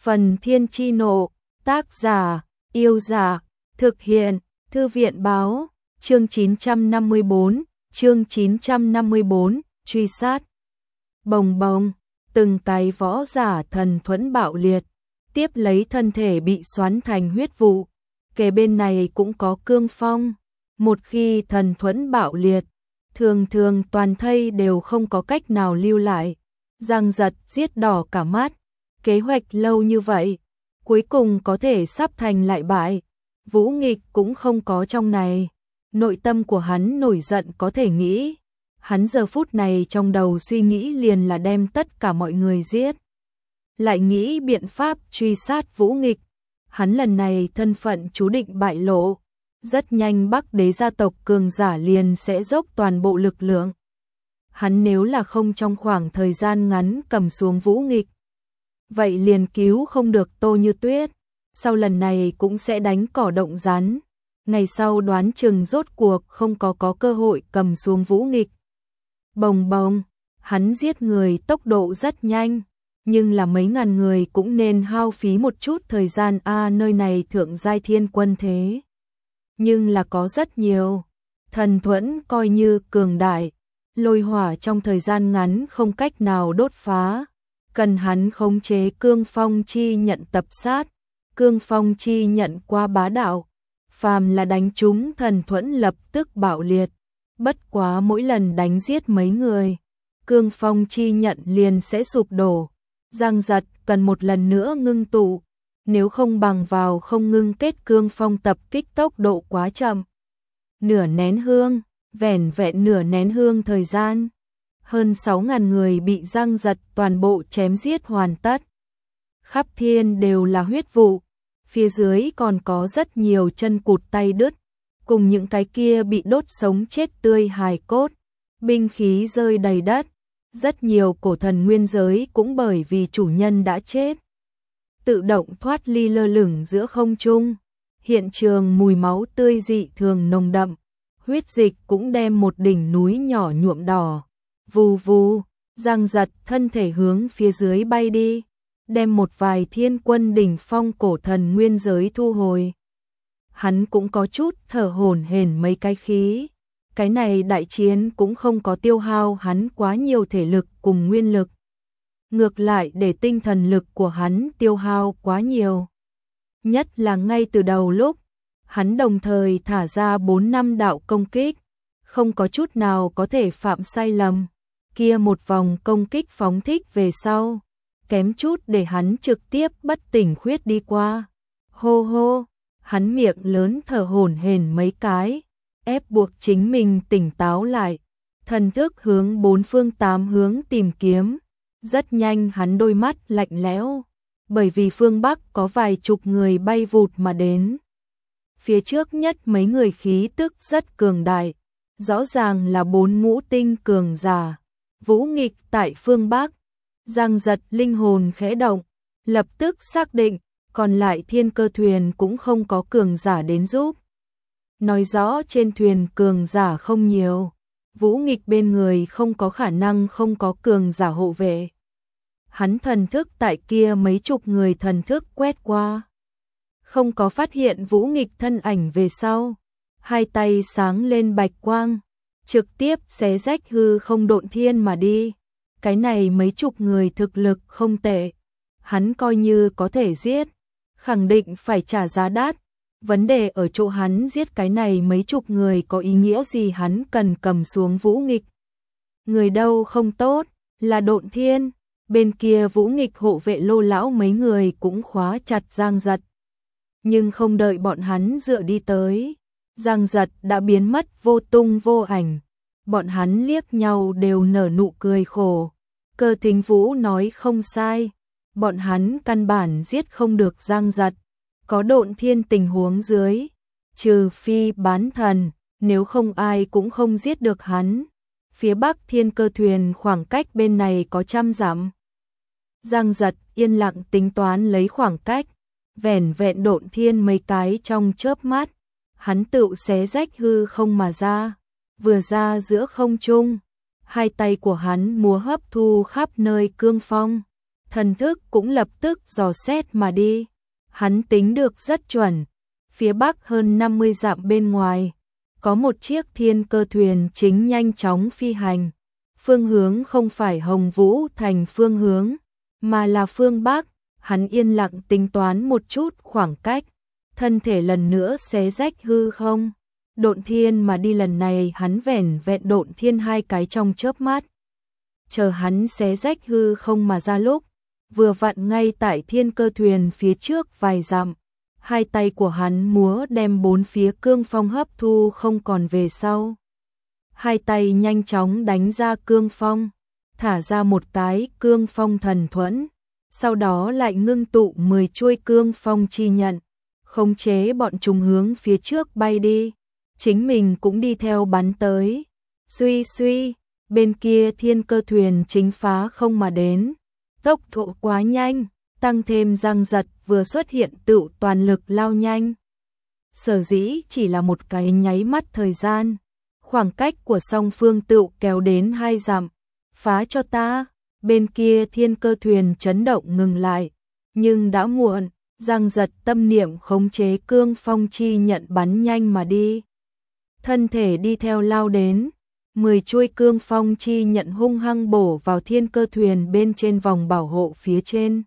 Phần Thiên Chi Nộ, tác giả, Yêu Giả, thực hiện, Thư viện Báo, chương 954, truy sát. Bồng bồng, từng cái võ giả thần thuẫn bạo liệt, tiếp lấy thân thể bị xoắn thành huyết vụ. Kề bên này cũng có cương phong, một khi thần thuẫn bạo liệt, thường thường toàn thây đều không có cách nào lưu lại, răng giật giết đỏ cả mắt. Kế hoạch lâu như vậy, cuối cùng có thể sắp thành lại bại. Vũ Nghịch cũng không có trong này. Nội tâm của hắn nổi giận có thể nghĩ. Hắn giờ phút này trong đầu suy nghĩ liền là đem tất cả mọi người giết. Lại nghĩ biện pháp truy sát Vũ Nghịch. Hắn lần này thân phận chú định bại lộ. Rất nhanh Bắc Đế gia tộc cường giả liền sẽ dốc toàn bộ lực lượng. Hắn nếu là không trong khoảng thời gian ngắn cầm xuống Vũ Nghịch, vậy liền cứu không được Tô Như Tuyết. Sau lần này cũng sẽ đánh cỏ động rắn. Ngày sau đoán chừng rốt cuộc không có cơ hội cầm xuống Vũ Nghịch. Bồng bồng, hắn giết người tốc độ rất nhanh, nhưng là mấy ngàn người cũng nên hao phí một chút thời gian. Nơi này thượng giai thiên quân thế, nhưng là có rất nhiều. Thần thuẫn coi như cường đại, lôi hỏa trong thời gian ngắn không cách nào đốt phá. Cần hắn khống chế cương phong chi nhận tập sát, cương phong chi nhận qua bá đạo, phàm là đánh trúng thần thuẫn lập tức bạo liệt. Bất quá mỗi lần đánh giết mấy người, cương phong chi nhận liền sẽ sụp đổ. Giang giật cần một lần nữa ngưng tụ, nếu không bằng vào không ngưng kết cương phong tập kích tốc độ quá chậm. Nửa nén hương, vẻn vẹn nửa nén hương thời gian, hơn 6.000 người bị Giang giật toàn bộ chém giết hoàn tất. Khắp thiên đều là huyết vụ, phía dưới còn có rất nhiều chân cụt tay đứt, cùng những cái kia bị đốt sống chết tươi hài cốt, binh khí rơi đầy đất. Rất nhiều cổ thần nguyên giới cũng bởi vì chủ nhân đã chết, tự động thoát ly lơ lửng giữa không trung. Hiện trường mùi máu tươi dị thường nồng đậm, huyết dịch cũng đem một đỉnh núi nhỏ nhuộm đỏ. Vù vù, Giang giật thân thể hướng phía dưới bay đi, đem một vài thiên quân đỉnh phong cổ thần nguyên giới thu hồi. Hắn cũng có chút thở hổn hển mấy cái khí. Cái này đại chiến cũng không có tiêu hao hắn quá nhiều thể lực cùng nguyên lực. Ngược lại để tinh thần lực của hắn tiêu hao quá nhiều. Nhất là ngay từ đầu lúc, hắn đồng thời thả ra 4-5 đạo công kích, không có chút nào có thể phạm sai lầm. Kia một vòng công kích phóng thích về sau, kém chút để hắn trực tiếp bất tỉnh khuyết đi qua. Hô hô, hắn miệng lớn thở hổn hển mấy cái, ép buộc chính mình tỉnh táo lại, thần thức hướng 4 phương 8 hướng tìm kiếm. Rất nhanh hắn đôi mắt lạnh lẽo, bởi vì phương Bắc có vài chục người bay vụt mà đến. Phía trước nhất mấy người khí tức rất cường đại, rõ ràng là 4 ngũ tinh cường giả. Vũ Nghịch tại phương Bắc. Giang giật linh hồn khẽ động, lập tức xác định, còn lại thiên cơ thuyền cũng không có cường giả đến giúp. Nói rõ trên thuyền cường giả không nhiều, Vũ Nghịch bên người không có khả năng không có cường giả hộ vệ. Hắn thần thức tại kia mấy chục người thần thức quét qua, không có phát hiện Vũ Nghịch thân ảnh về sau. Hai tay sáng lên bạch quang, trực tiếp xé rách hư không độn thiên mà đi. Cái này mấy chục người thực lực không tệ, hắn coi như có thể giết, khẳng định phải trả giá đắt. Vấn đề ở chỗ hắn giết cái này mấy chục người có ý nghĩa gì? Hắn cần cầm xuống Vũ Nghịch. Người đâu không tốt, là độn thiên. Bên kia Vũ Nghịch hộ vệ Lô lão mấy người cũng khóa chặt Giang giật. Nhưng không đợi bọn hắn dựa đi tới, Giang giật đã biến mất vô tung vô ảnh. Bọn hắn liếc nhau đều nở nụ cười khổ. Cơ Thính Vũ nói không sai, bọn hắn căn bản giết không được Giang giật. Có độn thiên tình huống dưới, trừ phi bán thần, nếu không ai cũng không giết được hắn. Phía Bắc thiên cơ thuyền khoảng cách bên này có 100 dặm. Giang giật yên lặng tính toán lấy khoảng cách, vẻn vẹn độn thiên mấy cái trong chớp mắt, hắn tự xé rách hư không mà ra, vừa ra giữa không trung, hai tay của hắn múa hấp thu khắp nơi cương phong, thần thức cũng lập tức dò xét mà đi. Hắn tính được rất chuẩn, phía bắc hơn 50 dặm bên ngoài, có một chiếc thiên cơ thuyền chính nhanh chóng phi hành. Phương hướng không phải Hồng Vũ Thành phương hướng, mà là phương Bắc. Hắn yên lặng tính toán một chút khoảng cách, thân thể lần nữa xé rách hư không. Độn thiên mà đi, lần này hắn vẻn vẹn độn thiên 2 cái trong chớp mắt. Chờ hắn xé rách hư không mà ra lúc, vừa vặn ngay tại thiên cơ thuyền phía trước vài dặm. Hai tay của hắn múa đem 4 phía cương phong hấp thu không còn về sau. Hai tay nhanh chóng đánh ra cương phong, thả ra một cái cương phong thần thuẫn, sau đó lại ngưng tụ 10 chuôi cương phong chi nhận, khống chế bọn chúng hướng phía trước bay đi, chính mình cũng đi theo bắn tới. Suy suy, bên kia thiên cơ thuyền chính phá không mà đến, tốc độ quá nhanh, tăng thêm Giang Giật vừa xuất hiện tự toàn lực lao nhanh. Sở dĩ chỉ là một cái nháy mắt thời gian, khoảng cách của song phương tự kéo đến 2 dặm. Phá cho ta. Bên kia thiên cơ thuyền chấn động ngừng lại, nhưng đã muộn. Giang Giật tâm niệm khống chế cương phong chi nhận bắn nhanh mà đi. Thân thể đi theo lao đến, 10 chuôi cương phong chi nhận hung hăng bổ vào thiên cơ thuyền bên trên vòng bảo hộ phía trên.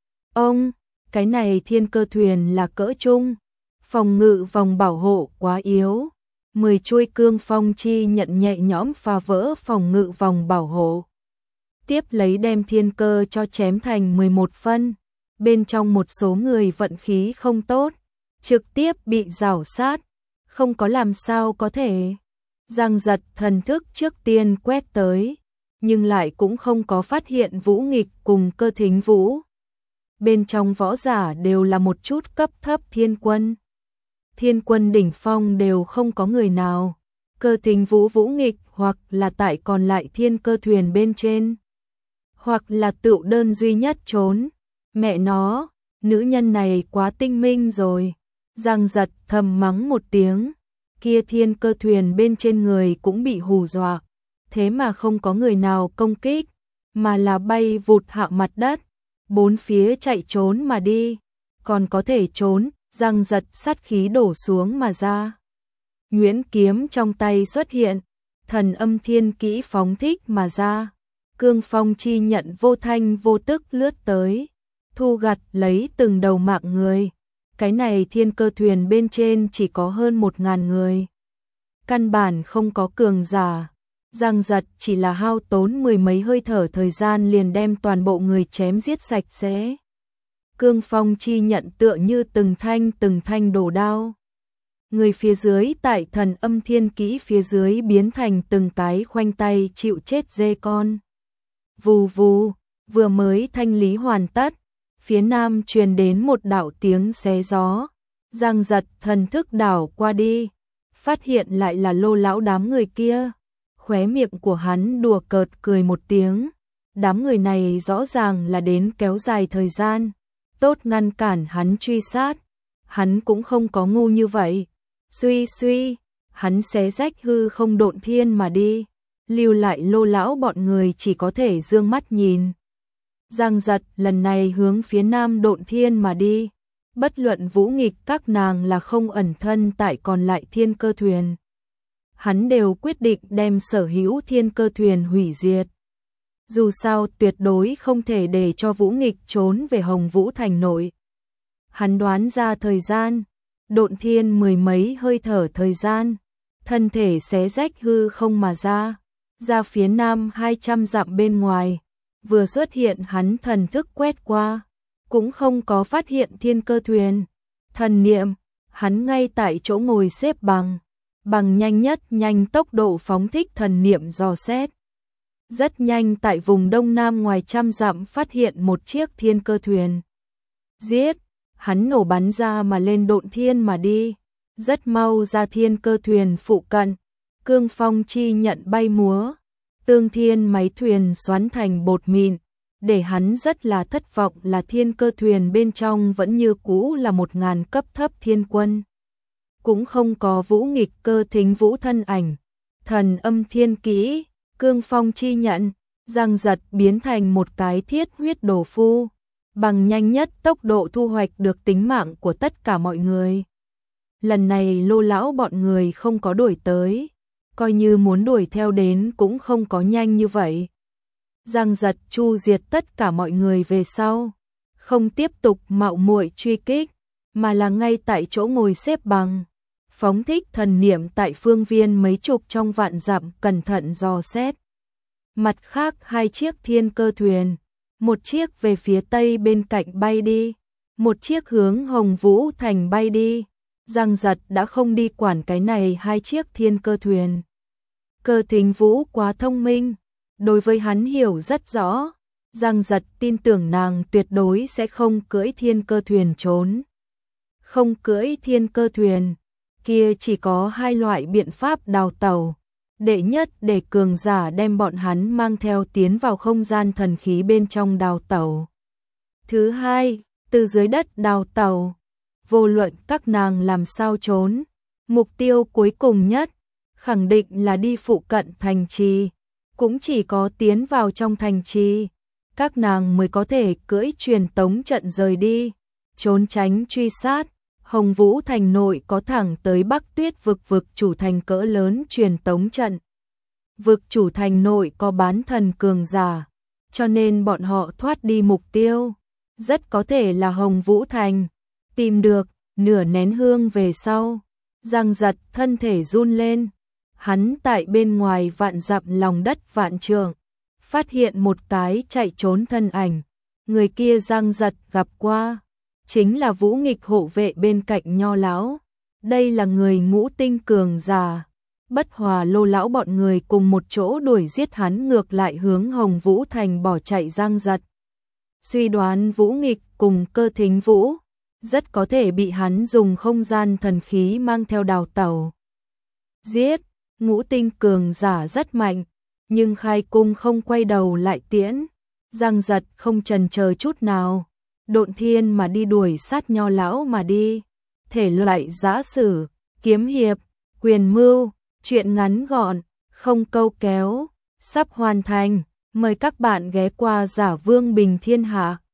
Ông, cái này thiên cơ thuyền là cỡ trung, phòng ngự vòng bảo hộ quá yếu. 10 chuôi cương phong chi nhận nhẹ nhõm phá vỡ phòng ngự vòng bảo hộ. Tiếp lấy đem thiên cơ cho chém thành 11 phân. Bên trong một số người vận khí không tốt, trực tiếp bị rào sát, không có làm sao có thể. Giang Giật thần thức trước tiên quét tới, nhưng lại cũng không có phát hiện Vũ Nghịch cùng Cơ Thính Vũ. Bên trong võ giả đều là một chút cấp thấp thiên quân. Thiên quân đỉnh phong đều không có người nào. Cơ Thính Vũ, Vũ Nghịch hoặc là tại còn lại thiên cơ thuyền bên trên, hoặc là tự đơn duy nhất trốn. Mẹ nó, nữ nhân này quá tinh minh rồi. Giang Giật thầm mắng một tiếng, kia thiên cơ thuyền bên trên người cũng bị hù dọa, thế mà không có người nào công kích, mà là bay vụt hạ mặt đất, bốn phía chạy trốn mà đi. Còn có thể trốn, Giang Giật sát khí đổ xuống mà ra. Nhuyễn kiếm trong tay xuất hiện, thần âm thiên kỹ phóng thích mà ra. Cương phong chi nhận vô thanh vô tức lướt tới, thu gặt lấy từng đầu mạng người. Cái này thiên cơ thuyền bên trên chỉ có hơn 1000 người, căn bản không có cường giả. Giang Giật chỉ là hao tốn 10 mấy hơi thở thời gian liền đem toàn bộ người chém giết sạch sẽ. Cương phong chi nhận tựa như từng thanh đổ đao. Người phía dưới tại thần âm thiên kỹ phía dưới biến thành từng cái khoanh tay chịu chết dê con. Vù vù, vừa mới thanh lý hoàn tất, phía nam truyền đến một đạo tiếng xé gió. Giang Giật thần thức đảo qua đi, phát hiện lại là Lô lão đám người kia. Khóe miệng của hắn đùa cợt cười một tiếng. Đám người này rõ ràng là đến kéo dài thời gian, tốt ngăn cản hắn truy sát. Hắn cũng không có ngu như vậy. Suy suy, hắn xé rách hư không độn thiên mà đi, lưu lại Lô lão bọn người chỉ có thể dương mắt nhìn. Giang Giật lần này hướng phía nam độn thiên mà đi, bất luận Vũ Nghịch các nàng là không ẩn thân tại còn lại thiên cơ thuyền. Hắn đều quyết định đem sở hữu thiên cơ thuyền hủy diệt. Dù sao tuyệt đối không thể để cho Vũ Nghịch trốn về Hồng Vũ Thành nội. Hắn đoán ra thời gian, độn thiên 10 mấy hơi thở thời gian, thân thể xé rách hư không mà ra phía nam 200 dặm bên ngoài. Vừa xuất hiện hắn thần thức quét qua, cũng không có phát hiện thiên cơ thuyền. Thần niệm, hắn ngay tại chỗ ngồi xếp bằng nhanh nhất nhanh tốc độ phóng thích thần niệm dò xét. Rất nhanh tại vùng đông nam ngoài 100 dặm phát hiện một chiếc thiên cơ thuyền. Giết, hắn nổ bắn ra mà lên độn thiên mà đi. Rất mau ra thiên cơ thuyền phụ cận, cương phong chi nhận bay múa. Tương thiên máy thuyền xoắn thành bột mịn, để hắn rất là thất vọng là thiên cơ thuyền bên trong vẫn như cũ là 1000 cấp thấp thiên quân. Cũng không có Vũ Nghịch Cơ Thính Vũ thân ảnh. Thần âm thiên kỹ, cương phong chi nhận, Giang Giật biến thành một cái thiết huyết đồ phu, bằng nhanh nhất tốc độ thu hoạch được tính mạng của tất cả mọi người. Lần này Lô lão bọn người không có đuổi tới, coi như muốn đuổi theo đến cũng không có nhanh như vậy. Giang Giật chu diệt tất cả mọi người về sau, không tiếp tục mạo muội truy kích, mà là ngay tại chỗ ngồi xếp bằng, phóng thích thần niệm tại phương viên mấy chục trong vạn dặm cẩn thận dò xét. Mặt khác 2 chiếc thiên cơ thuyền, một chiếc về phía tây bên cạnh bay đi, một chiếc hướng Hồng Vũ Thành bay đi. Giang Giật đã không đi quản cái này 2 chiếc thiên cơ thuyền. Cơ Thính Vũ quá thông minh, đối với hắn hiểu rất rõ. Giang Giật tin tưởng nàng tuyệt đối sẽ không cưỡi thiên cơ thuyền trốn. Không cưỡi thiên cơ thuyền, kia chỉ có 2 loại biện pháp đào tẩu. Đệ nhất để cường giả đem bọn hắn mang theo tiến vào không gian thần khí bên trong đào tẩu. Thứ hai, từ dưới đất đào tẩu. Vô luận các nàng làm sao trốn, mục tiêu cuối cùng nhất khẳng định là đi phụ cận thành trì, cũng chỉ có tiến vào trong thành trì, các nàng mới có thể cưỡi truyền tống trận rời đi, trốn tránh truy sát. Hồng Vũ Thành nội có thẳng tới Bắc Tuyết vực chủ thành cỡ lớn truyền tống trận. Vực chủ thành nội có bán thần cường giả, cho nên bọn họ thoát đi mục tiêu, rất có thể là Hồng Vũ Thành. Tìm được, nửa nén hương về sau, Giang Giật thân thể run lên, hắn tại bên ngoài vạn dặm lòng đất vạn trượng, phát hiện một cái chạy trốn thân ảnh, người kia Giang Giật gặp qua, chính là Vũ Nghịch hộ vệ bên cạnh Nho lão. Đây là người ngũ tinh cường giả. Bất Hòa Lô lão bọn người cùng một chỗ đuổi giết hắn, ngược lại hướng Hồng Vũ Thành bỏ chạy. Giang Giật suy đoán Vũ Nghịch cùng Cơ Thính Vũ rất có thể bị hắn dùng không gian thần khí mang theo đào tẩu. Giết, ngũ tinh cường giả rất mạnh, nhưng khai cung không quay đầu lại tiễn. Giang Giật không chần chờ chút nào, độn thiên mà đi đuổi sát Nho lão mà đi. Thể loại giã sử, kiếm hiệp, quyền mưu, chuyện ngắn gọn, không câu kéo, sắp hoàn thành. Mời các bạn ghé qua Giả Vương Bình Thiên Hạ.